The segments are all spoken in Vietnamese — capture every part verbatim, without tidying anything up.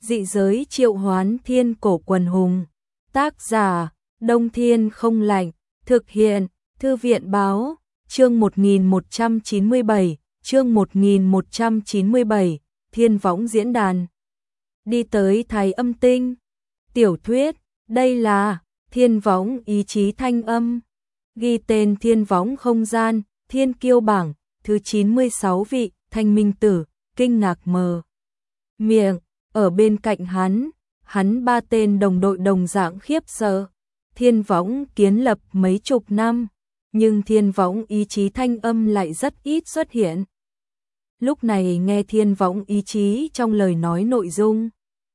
Dị giới triệu hoán thiên cổ quần hùng. Tác giả, Đông Thiên không lạnh. Thực hiện, Thư viện báo, chương một nghìn một trăm chín mươi bảy, chương một nghìn một trăm chín mươi bảy, Thiên Võng diễn đàn. Đi tới Thái Âm Tinh. Tiểu thuyết, đây là Thiên Võng ý chí thanh âm. Ghi tên Thiên Võng không gian, Thiên Kiêu bảng, thứ chín mươi sáu vị, Thanh Minh Tử, kinh ngạc mờ miệng, ở bên cạnh hắn, hắn ba tên đồng đội đồng dạng khiếp sợ. Thiên Võng kiến lập mấy chục năm, nhưng Thiên Võng ý chí thanh âm lại rất ít xuất hiện. Lúc này nghe Thiên Võng ý chí trong lời nói nội dung,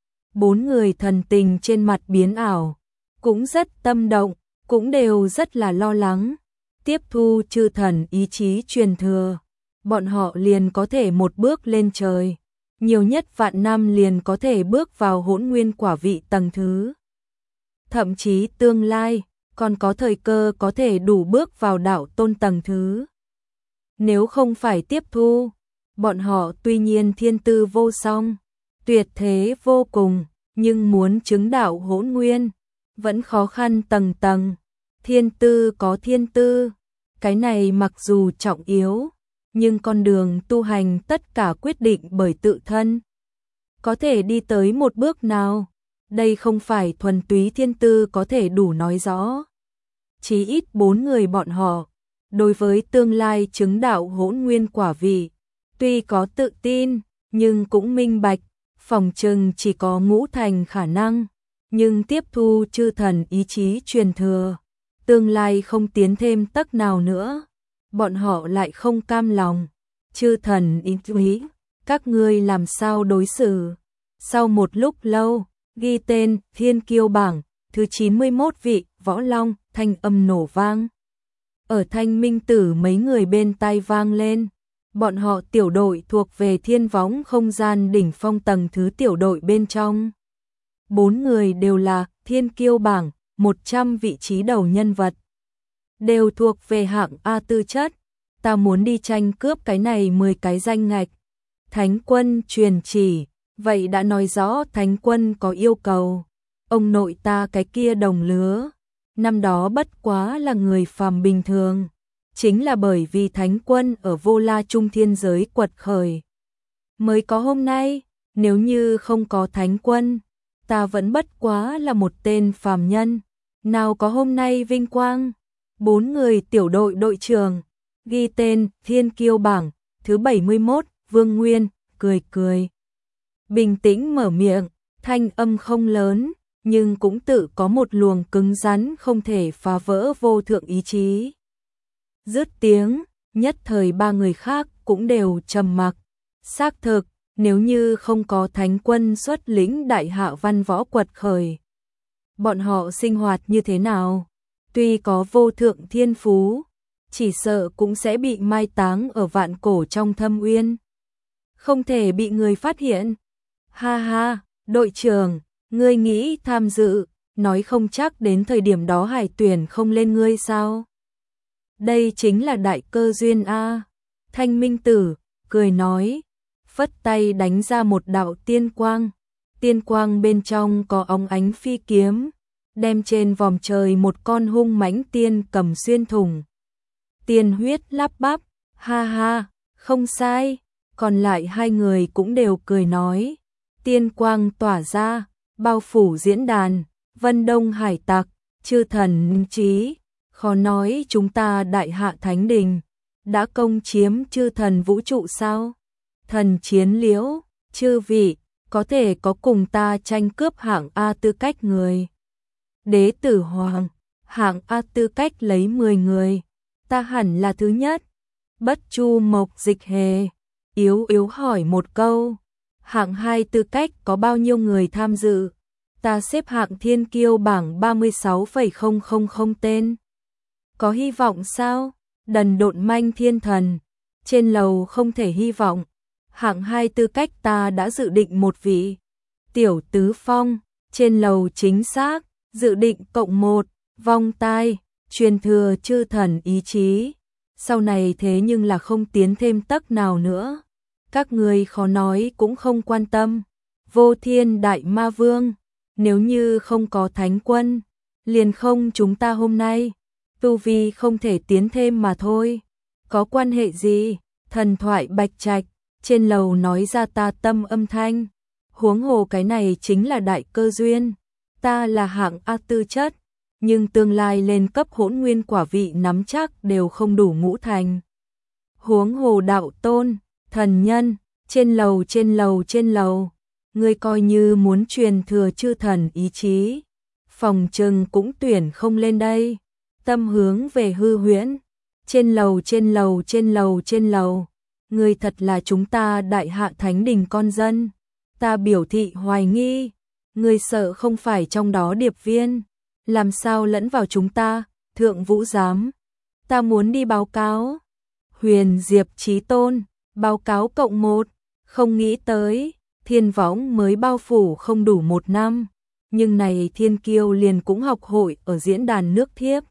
bốn người thần tình trên mặt biến ảo, cũng rất tâm động, cũng đều rất là lo lắng. Tiếp thu chư thần ý chí truyền thừa, bọn họ liền có thể một bước lên trời, nhiều nhất vạn năm liền có thể bước vào hỗn nguyên quả vị tầng thứ. Thậm chí tương lai, còn có thời cơ có thể đủ bước vào đạo tôn tầng thứ. Nếu không phải tiếp thu, bọn họ tuy nhiên thiên tư vô song, tuyệt thế vô cùng, nhưng muốn chứng đạo hỗn nguyên, vẫn khó khăn tầng tầng. Thiên tư có thiên tư, cái này mặc dù trọng yếu, nhưng con đường tu hành tất cả quyết định bởi tự thân. Có thể đi tới một bước nào, đây không phải thuần túy thiên tư có thể đủ nói rõ. Chí ít bốn người bọn họ, đối với tương lai chứng đạo hỗn nguyên quả vị, tuy có tự tin, nhưng cũng minh bạch, phòng chừng chỉ có ngũ thành khả năng, nhưng tiếp thu chư thần ý chí truyền thừa, tương lai không tiến thêm tấc nào nữa, bọn họ lại không cam lòng. Chư thần ý chí, các ngươi làm sao đối xử? Sau một lúc lâu, ghi tên Thiên Kiêu bảng, thứ chín mươi mốt vị, Võ Long, thanh âm nổ vang. Ở Thanh Minh Tử mấy người bên tai vang lên. Bọn họ tiểu đội thuộc về Thiên Võng không gian đỉnh phong tầng thứ tiểu đội bên trong. Bốn người đều là Thiên Kiêu bảng, một trăm vị trí đầu nhân vật. Đều thuộc về hạng A tư chất. Ta muốn đi tranh cướp cái này mười cái danh ngạch. Thánh quân truyền chỉ, vậy đã nói rõ Thánh quân có yêu cầu. Ông nội ta cái kia đồng lứa, năm đó bất quá là người phàm bình thường. Chính là bởi vì Thánh quân ở Vô La Trung thiên giới quật khởi, mới có hôm nay. Nếu như không có Thánh quân, ta vẫn bất quá là một tên phàm nhân, nào có hôm nay vinh quang. Bốn người tiểu đội đội trưởng, ghi tên Thiên Kiêu bảng, thứ bảy mươi mốt, Vương Nguyên, cười cười. Bình tĩnh mở miệng, thanh âm không lớn, nhưng cũng tự có một luồng cứng rắn không thể phá vỡ vô thượng ý chí. Dứt tiếng, nhất thời ba người khác cũng đều trầm mặc. Xác thực, nếu như không có Thánh quân xuất lĩnh đại hạ văn võ quật khởi, bọn họ sinh hoạt như thế nào? Tuy có vô thượng thiên phú, chỉ sợ cũng sẽ bị mai táng ở vạn cổ trong thâm uyên, không thể bị người phát hiện. Ha ha, đội trưởng, ngươi nghĩ tham dự, nói không chắc đến thời điểm đó hải tuyển không lên ngươi sao? Đây chính là đại cơ duyên a. Thanh Minh Tử cười nói, phất tay đánh ra một đạo tiên quang. Tiên quang bên trong có óng ánh phi kiếm, đem trên vòm trời một con hung mãnh tiên cầm xuyên thủng. Tiên huyết lắp bắp, ha ha, không sai. Còn lại hai người cũng đều cười nói. Tiên quang tỏa ra, bao phủ diễn đàn, Vân Đông hải tặc, chư thần trí. Khó nói chúng ta đại hạ thánh đình đã công chiếm chư thần vũ trụ sao? Thần chiến liễu, chư vị có thể có cùng ta tranh cướp hạng A tư cách người. Đế tử hoàng, hạng A tư cách lấy mười người, ta hẳn là thứ nhất. Bất Chu Mộc Dịch Hề yếu yếu hỏi một câu, hạng hai tư cách có bao nhiêu người tham dự? Ta xếp hạng Thiên Kiêu bảng ba mươi sáu phẩy không không không tên. Có hy vọng sao? Đần độn manh thiên thần, trên lầu không thể hy vọng. Hạng hai tư cách ta đã dự định một vị. Tiểu Tứ Phong, trên lầu chính xác, dự định cộng một, vong tai, truyền thừa chư thần ý chí. Sau này thế nhưng là không tiến thêm tấc nào nữa. Các người khó nói cũng không quan tâm. Vô Thiên Đại Ma Vương, nếu như không có Thánh Quân, liền không chúng ta hôm nay, tu vi không thể tiến thêm mà thôi. Có quan hệ gì? Thần thoại Bạch Trạch, trên lầu nói ra ta tâm âm thanh. Huống hồ cái này chính là đại cơ duyên. Ta là hạng A tư chất, nhưng tương lai lên cấp hỗn nguyên quả vị nắm chắc đều không đủ ngũ thành. Huống hồ đạo tôn, thần nhân, trên lầu trên lầu trên lầu, ngươi coi như muốn truyền thừa chư thần ý chí, phòng trừng cũng tuyển không lên đây. Tâm hướng về hư huyễn, trên lầu trên lầu trên lầu trên lầu, ngươi thật là chúng ta Đại Hạ Thánh Đình con dân. Ta biểu thị hoài nghi, ngươi sợ không phải trong đó điệp viên, làm sao lẫn vào chúng ta, Thượng Vũ Giám. Ta muốn đi báo cáo. Huyền Diệp Chí Tôn, báo cáo cộng một, không nghĩ tới, Thiên Võng mới bao phủ không đủ một năm, nhưng này Thiên Kiêu liền cũng học hội ở diễn đàn nước thiếp.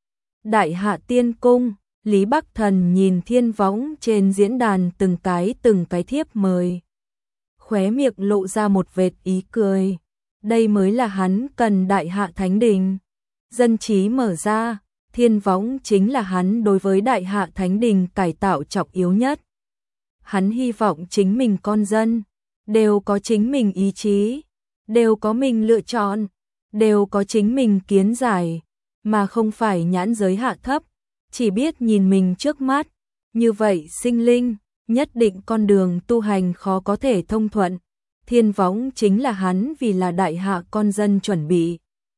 Đại Hạ Tiên Cung, Lý Bắc Thần nhìn Thiên Võng trên diễn đàn từng cái từng cái thiếp mời. Khóe miệng lộ ra một vệt ý cười, đây mới là hắn cần Đại Hạ Thánh Đình. Dân trí mở ra, Thiên Võng chính là hắn đối với Đại Hạ Thánh Đình cải tạo trọng yếu nhất. Hắn hy vọng chính mình con dân đều có chính mình ý chí, đều có mình lựa chọn, đều có chính mình kiến giải, mà không phải nhãn giới hạ thấp, chỉ biết nhìn mình trước mắt. Như vậy sinh linh, nhất định con đường tu hành khó có thể thông thuận. Thiên Võng chính là hắn vì là Đại Hạ con dân chuẩn bị.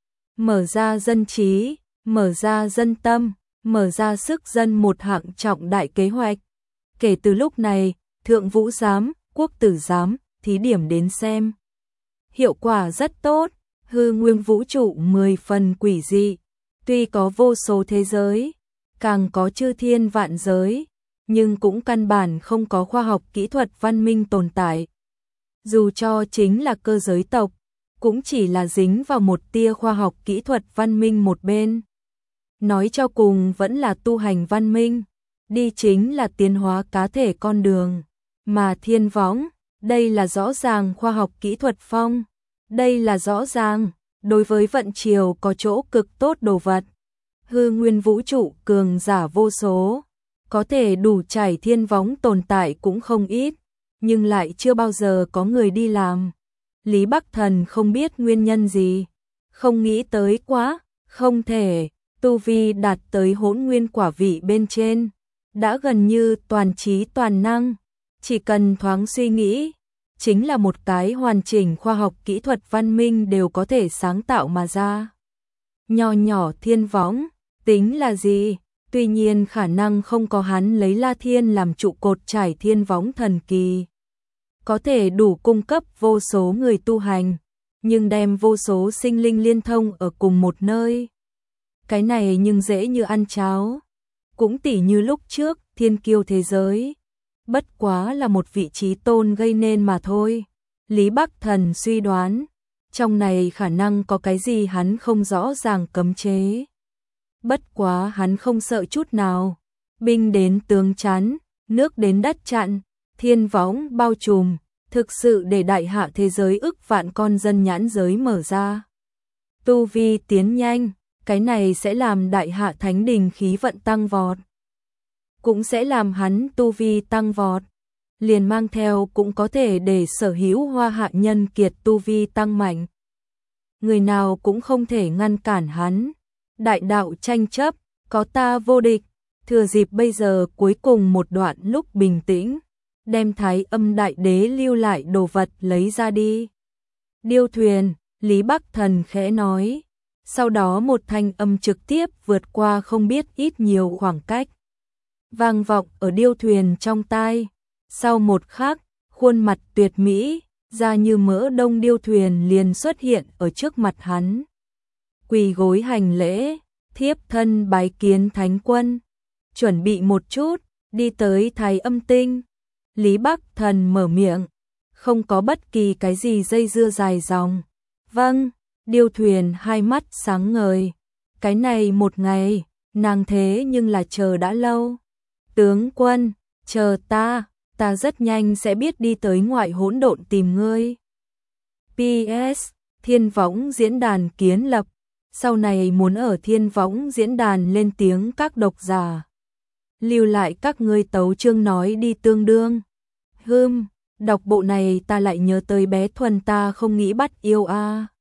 Mở ra dân trí, mở ra dân tâm, mở ra sức dân một hạng trọng đại kế hoạch. Kể từ lúc này, Thượng Vũ Giám, Quốc Tử Giám, thí điểm đến xem. Hiệu quả rất tốt, hư nguyên vũ trụ mười phần quỷ dị, tuy có vô số thế giới, càng có chư thiên vạn giới, nhưng cũng căn bản không có khoa học kỹ thuật văn minh tồn tại. Dù cho chính là cơ giới tộc, cũng chỉ là dính vào một tia khoa học kỹ thuật văn minh một bên. Nói cho cùng vẫn là tu hành văn minh, đi chính là tiến hóa cá thể con đường, mà Thiên Võng, đây là rõ ràng khoa học kỹ thuật phong, đây là rõ ràng, đối với vận chiều có chỗ cực tốt đồ vật. Hư nguyên vũ trụ cường giả vô số, có thể đủ trải Thiên Võng tồn tại cũng không ít, nhưng lại chưa bao giờ có người đi làm. Lý Bắc Thần không biết nguyên nhân gì, không nghĩ tới quá, không thể, tu vi đạt tới hỗn nguyên quả vị bên trên, đã gần như toàn trí toàn năng, chỉ cần thoáng suy nghĩ, chính là một cái hoàn chỉnh khoa học kỹ thuật văn minh đều có thể sáng tạo mà ra. Nho nhỏ Thiên Võng, tính là gì? Tuy nhiên khả năng không có hắn lấy La Thiên làm trụ cột trải Thiên Võng thần kỳ, có thể đủ cung cấp vô số người tu hành, nhưng đem vô số sinh linh liên thông ở cùng một nơi. Cái này nhưng dễ như ăn cháo, cũng tỉ như lúc trước Thiên Kiêu thế giới, bất quá là một vị trí tôn gây nên mà thôi. Lý Bắc Thần suy đoán, trong này khả năng có cái gì hắn không rõ ràng cấm chế. Bất quá hắn không sợ chút nào, binh đến tướng chắn, nước đến đất chặn, Thiên Võng bao trùm, thực sự để Đại Hạ thế giới ức vạn con dân nhãn giới mở ra. Tu vi tiến nhanh, cái này sẽ làm Đại Hạ Thánh Đình khí vận tăng vọt, cũng sẽ làm hắn tu vi tăng vọt, liền mang theo cũng có thể để sở hữu Hoa Hạ nhân kiệt tu vi tăng mạnh. Người nào cũng không thể ngăn cản hắn. Đại đạo tranh chấp, có ta vô địch, thừa dịp bây giờ cuối cùng một đoạn lúc bình tĩnh, đem Thái Âm Đại Đế lưu lại đồ vật lấy ra đi. Điêu thuyền, Lý Bắc Thần khẽ nói, sau đó một thanh âm trực tiếp vượt qua không biết ít nhiều khoảng cách, vang vọng ở điêu thuyền trong tai. Sau một khắc, khuôn mặt tuyệt mỹ, da như mỡ đông điêu thuyền liền xuất hiện ở trước mặt hắn. Quỳ gối hành lễ, thiếp thân bái kiến Thánh Quân, chuẩn bị một chút, đi tới Thái Âm Tinh. Lý Bắc Thần mở miệng, không có bất kỳ cái gì dây dưa dài dòng. Vâng, điêu thuyền hai mắt sáng ngời, cái này một ngày, nàng thế nhưng là chờ đã lâu. Tướng quân, chờ ta, ta rất nhanh sẽ biết đi tới ngoại hỗn độn tìm ngươi. pê ét Thiên Võng diễn đàn kiến lập, sau này muốn ở Thiên Võng diễn đàn lên tiếng các độc giả. Lưu lại các ngươi tấu chương nói đi tương đương. Hưm, đọc bộ này ta lại nhớ tới bé Thuần ta không nghĩ bắt yêu a.